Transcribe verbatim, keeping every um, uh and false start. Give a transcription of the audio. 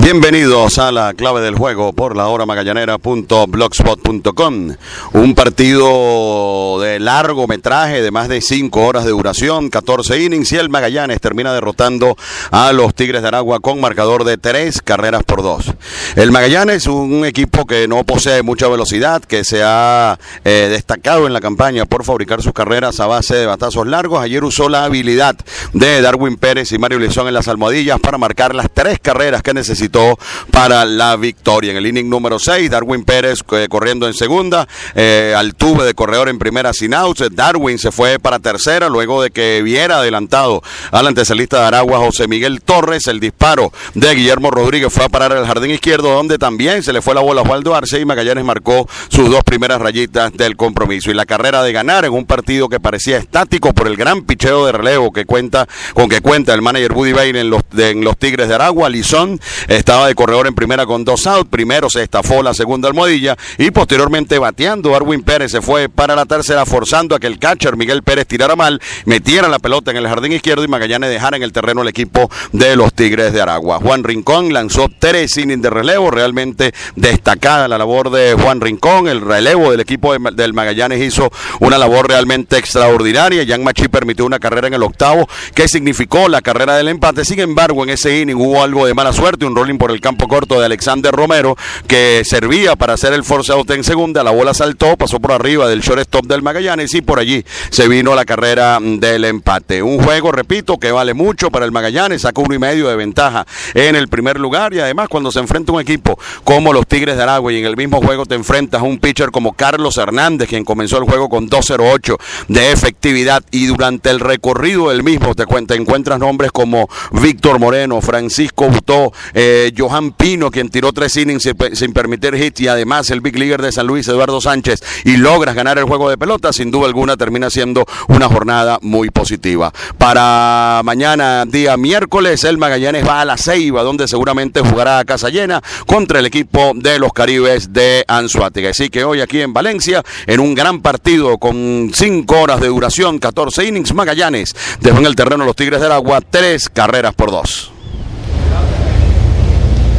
Bienvenidos a la clave del juego por la hora magallanera punto blogspot punto com. Un partido de largometraje de más de cinco horas de duración, catorce innings, y el Magallanes termina derrotando a los Tigres de Aragua con marcador de tres carreras por dos. El Magallanes es un equipo que no posee mucha velocidad, que se ha eh, destacado en la campaña por fabricar sus carreras a base de batazos largos. Ayer usó la habilidad de Darwin Pérez y Mario Lizón en las almohadillas para marcar las tres carreras que necesitó para la victoria. En el inning número seis, Darwin Pérez eh, corriendo en segunda, eh, Altuve de corredor en primera sin outs. Darwin se fue para tercera luego de que viera adelantado al antesalista de Aragua, José Miguel Torres. El disparo de Guillermo Rodríguez fue a parar al jardín izquierdo, donde también se le fue la bola a Osvaldo Arce, y Magallanes marcó sus dos primeras rayitas del compromiso. Y la carrera de ganar en un partido que parecía estático por el gran picheo de relevo que cuenta con que cuenta el manager Buddy Bain en los, de, en los Tigres de Aragua. Lizón estaba de corredor en primera con dos outs, primero se estafó la segunda almohadilla y posteriormente bateando Darwin Pérez se fue para la tercera, forzando a que el catcher Miguel Pérez tirara mal, metiera la pelota en el jardín izquierdo y Magallanes dejara en el terreno el equipo de los Tigres de Aragua. Juan Rincón lanzó tres innings de relevo, realmente destacada la labor de Juan Rincón. El relevo del equipo de, del Magallanes hizo una labor realmente extraordinaria. Jan Machi permitió una carrera en el octavo que significó la carrera del empate. Sin embargo, en ese inning hubo algo de mala suerte, un rolling por el campo corto de Alexander Romero que servía para hacer el force out en segunda. La bola saltó, pasó por arriba del shortstop del Magallanes y por allí se vino la carrera del empate. Un juego, repito, que vale mucho para el Magallanes, saca uno y medio de ventaja en el primer lugar, y además cuando se enfrenta un equipo como los Tigres de Aragua y en el mismo juego te enfrentas a un pitcher como Carlos Hernández, quien comenzó el juego con dos cero ocho de efectividad, y durante el recorrido del mismo te, te encuentras nombres como Víctor Moreno, Francisco Butó, eh, Johan Pino, quien tiró tres innings sin, sin permitir hit, y además el big leaguer de San Luis, Eduardo Sánchez, y logras ganar el juego de pelota, sin duda alguna termina siendo una jornada muy positiva. Para mañana, día miércoles, el Magallanes va a La Ceiba, donde seguramente jugará a casa llena contra el equipo de los Caribes de Anzoátegui. Así que hoy aquí en Valencia, en un gran partido con cinco horas de duración, catorce innings, Magallanes dejó en el terreno a los Tigres de Aragua tres carreras por dos.